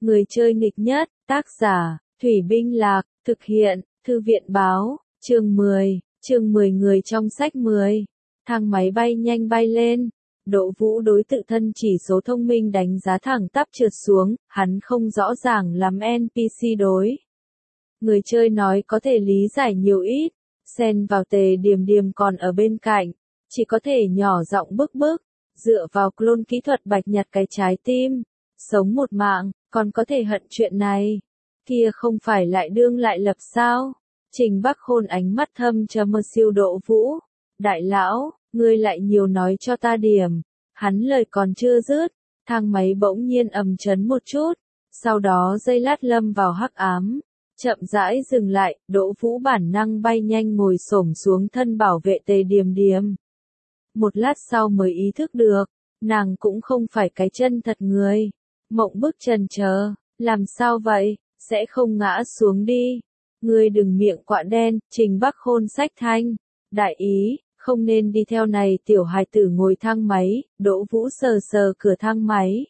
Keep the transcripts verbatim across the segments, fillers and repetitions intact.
Người chơi nghịch nhất, tác giả, Thủy Binh Lạc, thực hiện, Thư viện báo, chương mười, chương mười người trong sách mười. Thang máy bay nhanh bay lên. Đỗ Vũ đối tự thân chỉ số thông minh đánh giá thẳng tắp trượt xuống, hắn không rõ ràng lắm en pê xê đối. Người chơi nói có thể lý giải nhiều ít, xen vào Tề Điềm Điềm còn ở bên cạnh, chỉ có thể nhỏ giọng bức bức, dựa vào clone kỹ thuật bạch nhặt cái trái tim, sống một mạng, còn có thể hận chuyện này, kia không phải lại đương lại lập sao? Trình Bắc Khôn ánh mắt thâm trầm mơ siêu Đỗ Vũ, đại lão, ngươi lại nhiều nói cho ta điểm. Hắn lời còn chưa dứt, thang máy bỗng nhiên ầm chấn một chút, sau đó giây lát lâm vào hắc ám, chậm rãi dừng lại, Đỗ Vũ bản năng bay nhanh ngồi xổm xuống thân bảo vệ Tề Điềm Điềm. Một lát sau mới ý thức được, nàng cũng không phải cái chân thật người. Mộng bức trần chờ, làm sao vậy, sẽ không ngã xuống đi. Ngươi đừng miệng quạ đen, Trình Bắc Khôn sách thanh, đại ý, không nên đi theo này tiểu hài tử ngồi thang máy. Đỗ Vũ sờ sờ cửa thang máy,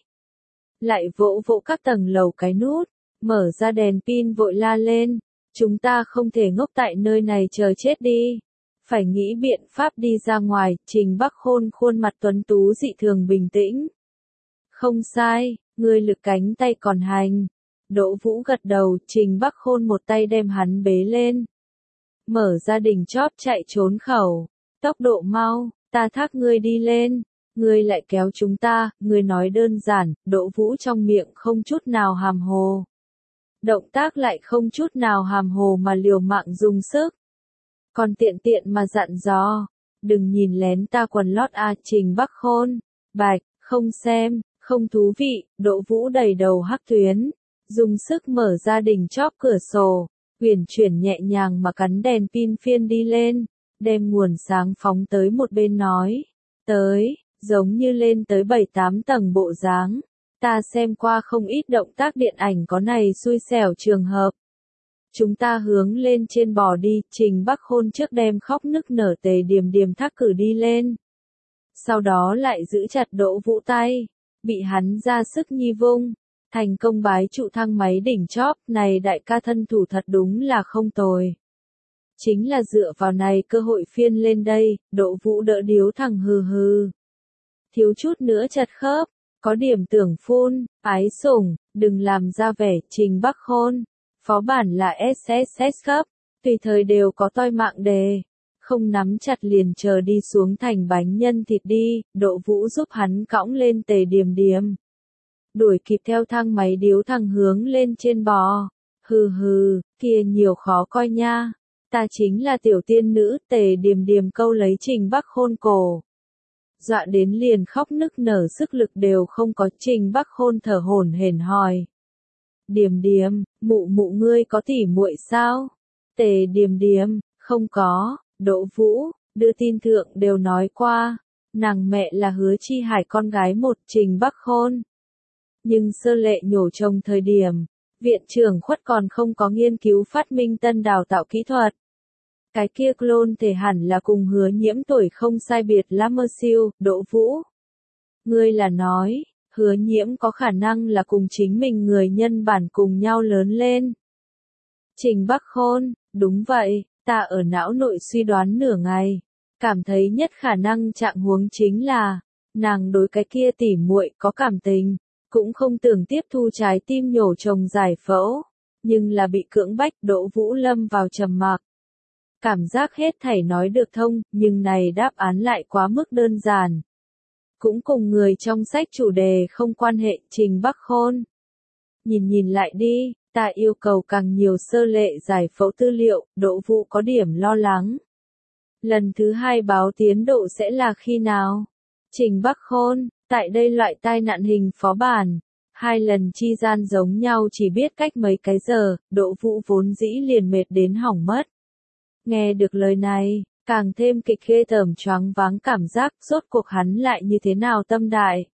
lại vỗ vỗ các tầng lầu cái nút, mở ra đèn pin vội la lên, chúng ta không thể ngốc tại nơi này chờ chết đi, phải nghĩ biện pháp đi ra ngoài. Trình Bắc Khôn khuôn mặt tuấn tú dị thường bình tĩnh. Không sai, ngươi lực cánh tay còn hành. Đỗ Vũ gật đầu, Trình Bắc Khôn một tay đem hắn bế lên, mở ra đỉnh chóp chạy trốn khẩu, tốc độ mau, ta thác ngươi đi lên, ngươi lại kéo chúng ta. Ngươi nói đơn giản, Đỗ Vũ trong miệng không chút nào hàm hồ, động tác lại không chút nào hàm hồ mà liều mạng dùng sức, còn tiện tiện mà dặn dò, đừng nhìn lén ta quần lót a. Trình Bắc Khôn, bạch, không xem, không thú vị. Đỗ Vũ đầy đầu hắc tuyến, dùng sức mở ra đỉnh chóp cửa sổ, uyển chuyển nhẹ nhàng mà cắn đèn pin phiên đi lên, đem nguồn sáng phóng tới một bên nói, tới, giống như lên tới bảy tám tầng bộ dáng. Ta xem qua không ít động tác điện ảnh có này xui xẻo trường hợp. Chúng ta hướng lên trên bò đi. Trình Bắc Khôn trước đem khóc nức nở Tề Điềm Điềm thác cử đi lên, sau đó lại giữ chặt Đỗ Vũ tay, bị hắn ra sức nhi vung, thành công bái trụ thang máy đỉnh chóp. Này đại ca thân thủ thật đúng là không tồi. Chính là dựa vào này cơ hội phiên lên đây. Đỗ Vũ đỡ điếu thẳng hừ hừ, thiếu chút nữa chật khớp, có điểm tưởng phun, ái sủng, đừng làm ra vẻ. Trình Bắc Khôn, phó bản là ét ét ét cấp, tùy thời đều có toi mạng đề, không nắm chặt liền chờ đi xuống thành bánh nhân thịt đi. Đỗ Vũ giúp hắn cõng lên Tề Điềm Điềm, đuổi kịp theo thang máy điếu thẳng hướng lên trên bò. Hừ hừ, kia nhiều khó coi nha, ta chính là tiểu tiên nữ. Tề Điềm Điềm câu lấy Trình Bắc Khôn cổ, dọa đến liền khóc nức nở, sức lực đều không có. Trình Bắc Khôn thở hổn hển hỏi, Điềm Điềm, mụ mụ ngươi có tỉ muội sao? Tề Điềm Điềm, không có. Đỗ Vũ, đưa tin thượng đều nói qua, nàng mẹ là Hứa Chi Hải con gái một. Trình Bắc Khôn, nhưng sơ lệ nhổ chồng thời điểm, viện trưởng Khuất còn không có nghiên cứu phát minh tân đào tạo kỹ thuật. Cái kia clone thể hẳn là cùng Hứa Nhiễm tuổi không sai biệt lắm mơ siêu. Đỗ Vũ, ngươi là nói, Hứa Nhiễm có khả năng là cùng chính mình người nhân bản cùng nhau lớn lên? Trình Bắc Khôn, đúng vậy, ta ở não nội suy đoán nửa ngày, cảm thấy nhất khả năng trạng huống chính là, nàng đối cái kia tỉ muội có cảm tình, cũng không tưởng tiếp thu trái tim nhổ chồng giải phẫu, nhưng là bị cưỡng bách. Đỗ Vũ lâm vào trầm mặc, cảm giác hết thảy nói được thông, nhưng này đáp án lại quá mức đơn giản, cũng cùng người trong sách chủ đề không quan hệ. Trình Bắc Khôn, nhìn nhìn lại đi, ta yêu cầu càng nhiều sơ lệ giải phẫu tư liệu. Đỗ Vũ có điểm lo lắng, lần thứ hai báo tiến độ sẽ là khi nào? Trình Bắc Khôn, tại đây loại tai nạn hình phó bản, hai lần chi gian giống nhau chỉ biết cách mấy cái giờ. Đỗ Vũ vốn dĩ liền mệt đến hỏng mất, nghe được lời này, càng thêm kịch ghê tởm choáng váng cảm giác. Rốt cuộc hắn lại như thế nào tâm đại?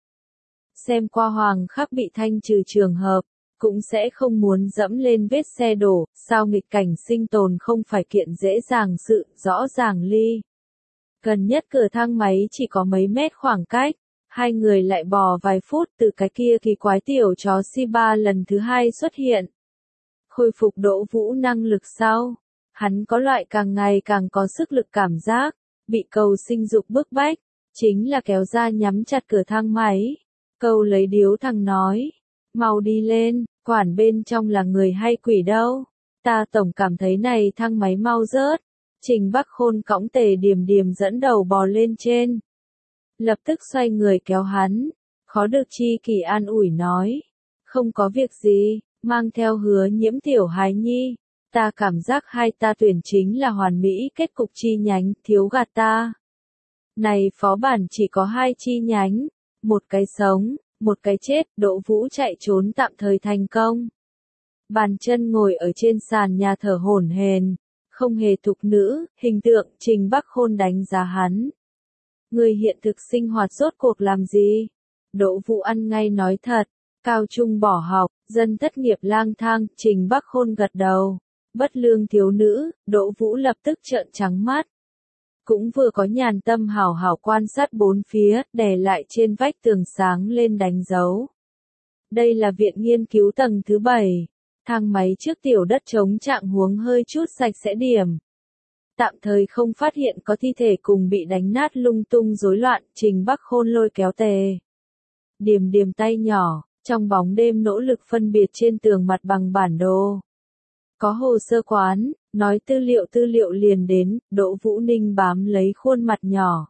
Xem qua Hoàng Khắc bị thanh trừ trường hợp, cũng sẽ không muốn dẫm lên vết xe đổ. Sao nghịch cảnh sinh tồn không phải kiện dễ dàng sự, rõ ràng ly gần nhất cửa thang máy chỉ có mấy mét khoảng cách, Hai người lại bò vài phút từ cái kia kỳ quái tiểu chó Shiba lần thứ hai xuất hiện. Khôi phục Đỗ Vũ năng lực sau. Hắn có loại càng ngày càng có sức lực cảm giác, bị cầu sinh dục bức bách, chính là kéo ra nhắm chặt cửa thang máy. Câu lấy điếu thằng nói, mau đi lên, quản bên trong là người hay quỷ đâu. Ta tổng cảm thấy này thang máy mau rớt. Trình Bắc Khôn cõng Tề Điềm Điềm dẫn đầu bò lên trên. Lập tức xoay người kéo hắn, khó được chi kỳ an ủi nói. Không có việc gì, mang theo Hứa Nhiễm tiểu hài nhi. Ta cảm giác hai ta tuyển chính là hoàn mỹ kết cục chi nhánh, thiếu gạt ta. Này phó bản chỉ có hai chi nhánh, một cái sống, một cái chết, Đỗ Vũ chạy trốn tạm thời thành công. Bàn chân ngồi ở trên sàn nhà thở hổn hển, không hề thục nữ, hình tượng Trình Bắc Khôn đánh giá hắn. Người hiện thực sinh hoạt rốt cuộc làm gì? Đỗ Vũ ăn ngay nói thật, cao trung bỏ học, dân thất nghiệp lang thang, Trình Bắc Khôn gật đầu. Bất lương thiếu nữ, Đỗ Vũ lập tức trợn trắng mắt. Cũng vừa có nhàn tâm hào hào quan sát bốn phía, đè lại trên vách tường sáng lên đánh dấu. Đây là viện nghiên cứu tầng thứ bảy. Thang máy trước tiểu đất trống trạng huống hơi chút sạch sẽ điểm. Tạm thời không phát hiện có thi thể cùng bị đánh nát lung tung rối loạn, Trình Bắc Khôn lôi kéo Tề Điềm Điềm tay nhỏ, trong bóng đêm nỗ lực phân biệt trên tường mặt bằng bản đồ. Có hồ sơ quán, nói tư liệu tư liệu liền đến, Đỗ Vũ Ninh bám lấy khuôn mặt nhỏ.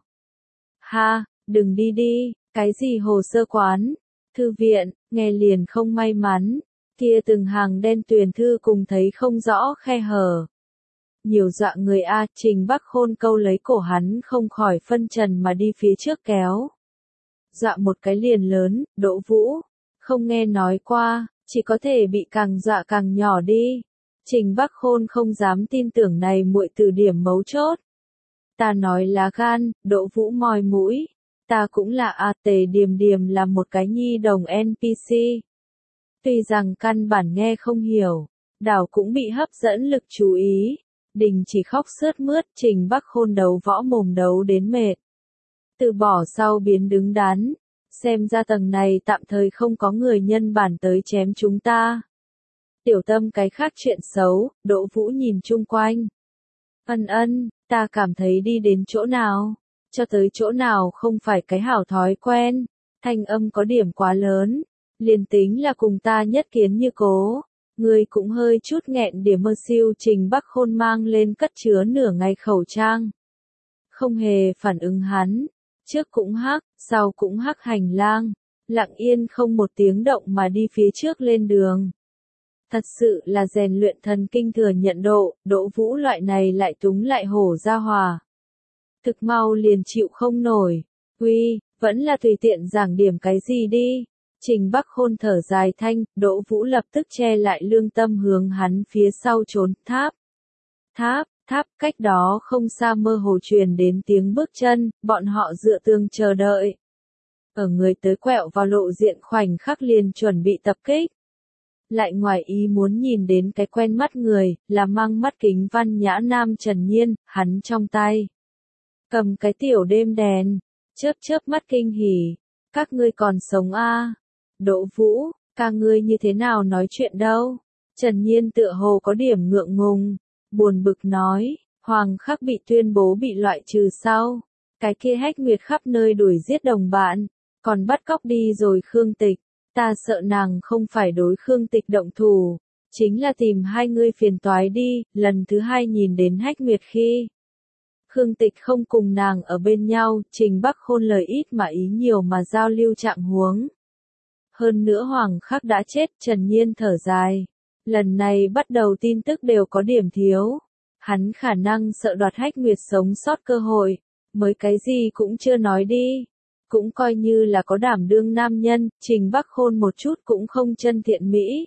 Ha, đừng đi đi, cái gì hồ sơ quán, thư viện, nghe liền không may mắn, kia từng hàng đen tuyền thư cùng thấy không rõ khe hở. Nhiều dọa người a, Trình Bắc Khôn câu lấy cổ hắn không khỏi phân trần mà đi phía trước kéo. Dọa một cái liền lớn, Đỗ Vũ, không nghe nói qua, chỉ có thể bị càng dọa càng nhỏ đi. Trình Bắc Khôn không dám tin tưởng này muội từ điểm mấu chốt. Ta nói lá gan, Đỗ Vũ mòi mũi. Ta cũng là a, Tề Điềm Điềm là một cái nhi đồng en pê xê. Tuy rằng căn bản nghe không hiểu, đảo cũng bị hấp dẫn lực chú ý. Đình chỉ khóc sướt mướt, Trình Bắc Khôn đấu võ mồm đấu đến mệt. Từ bỏ sau biến đứng đắn. Xem ra tầng này tạm thời không có người nhân bản tới chém chúng ta. Tiểu tâm cái khác chuyện xấu, Đỗ Vũ nhìn chung quanh. Ân ân, ta cảm thấy đi đến chỗ nào, cho tới chỗ nào không phải cái hảo thói quen, thanh âm có điểm quá lớn, liền tính là cùng ta nhất kiến như cố, người cũng hơi chút nghẹn điểm mơ siêu. Trình Bắc Khôn mang lên cất chứa nửa ngày khẩu trang. Không hề phản ứng hắn, trước cũng hắc, sau cũng hắc hành lang, lặng yên không một tiếng động mà đi phía trước lên đường. Thật sự là rèn luyện thần kinh thừa nhận độ, Đỗ Vũ loại này lại túng lại hổ ra hòa. Thực mau liền chịu không nổi, uy, vẫn là tùy tiện giảng điểm cái gì đi. Trình Bắc Khôn thở dài thanh, Đỗ Vũ lập tức che lại lương tâm hướng hắn phía sau trốn, tháp. Tháp, tháp, cách đó không xa mơ hồ truyền đến tiếng bước chân, bọn họ dựa tường chờ đợi. Ở người tới quẹo vào lộ diện khoảnh khắc liền chuẩn bị tập kích. Lại ngoài ý muốn nhìn đến cái quen mắt người, là mang mắt kính văn nhã nam Trần Nhiên, hắn trong tay cầm cái tiểu đêm đèn, chớp chớp mắt kinh hỉ. Các ngươi còn sống a? À? Đỗ Vũ, ca ngươi như thế nào nói chuyện đâu? Trần Nhiên tựa hồ có điểm ngượng ngùng, buồn bực nói, Hoàng Khắc bị tuyên bố bị loại trừ sau. Cái kia Hách Nguyệt khắp nơi đuổi giết đồng bạn, còn bắt cóc đi rồi Khương Tịch. Ta sợ nàng không phải đối Khương Tịch động thủ, chính là tìm hai ngươi phiền toái đi. Lần thứ hai nhìn đến Hách Nguyệt khi Khương Tịch không cùng nàng ở bên nhau, Trình Bắc Khôn lời ít mà ý nhiều mà giao lưu trạng huống. Hơn nữa Hoàng Khắc đã chết, Trần Nhiên thở dài. Lần này bắt đầu tin tức đều có điểm thiếu. Hắn khả năng sợ đoạt Hách Nguyệt sống sót cơ hội, mới cái gì cũng chưa nói đi. Cũng coi như là có đảm đương nam nhân, Trình Bắc Khôn một chút cũng không chân thiện mỹ.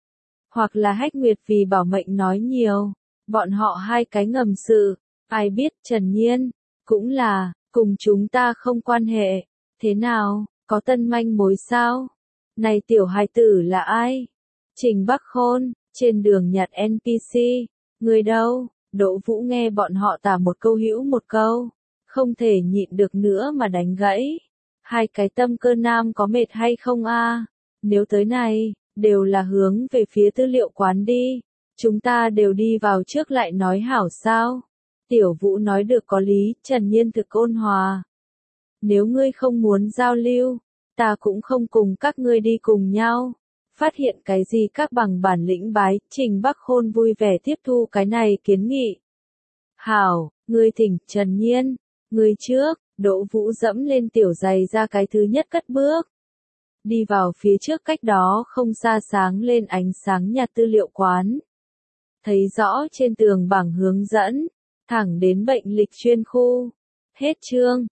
Hoặc là Hách Nguyệt vì bảo mệnh nói nhiều, bọn họ hai cái ngầm sự, ai biết. Trần Nhiên, cũng là, cùng chúng ta không quan hệ, thế nào, có tân manh mối sao? Này tiểu hài tử là ai? Trình Bắc Khôn, trên đường nhặt en pê xê, người đâu? Đỗ Vũ nghe bọn họ tả một câu hữu một câu, không thể nhịn được nữa mà đánh gãy. Hai cái tâm cơ nam có mệt hay không a? Nếu tới này, đều là hướng về phía tư liệu quán đi. Chúng ta đều đi vào trước lại nói hảo sao? Tiểu Vũ nói được có lý, Trần Nhiên thực ôn hòa. Nếu ngươi không muốn giao lưu, ta cũng không cùng các ngươi đi cùng nhau. Phát hiện cái gì các bằng bản lĩnh bái, Trình Bắc Khôn vui vẻ tiếp thu cái này kiến nghị. Hảo, ngươi thỉnh, Trần Nhiên, ngươi trước, Đỗ Vũ dẫm lên tiểu giày ra cái thứ nhất cất bước. Đi vào phía trước cách đó không xa sáng lên ánh sáng nhạt tư liệu quán. Thấy rõ trên tường bảng hướng dẫn, thẳng đến bệnh lịch chuyên khu. Hết chương.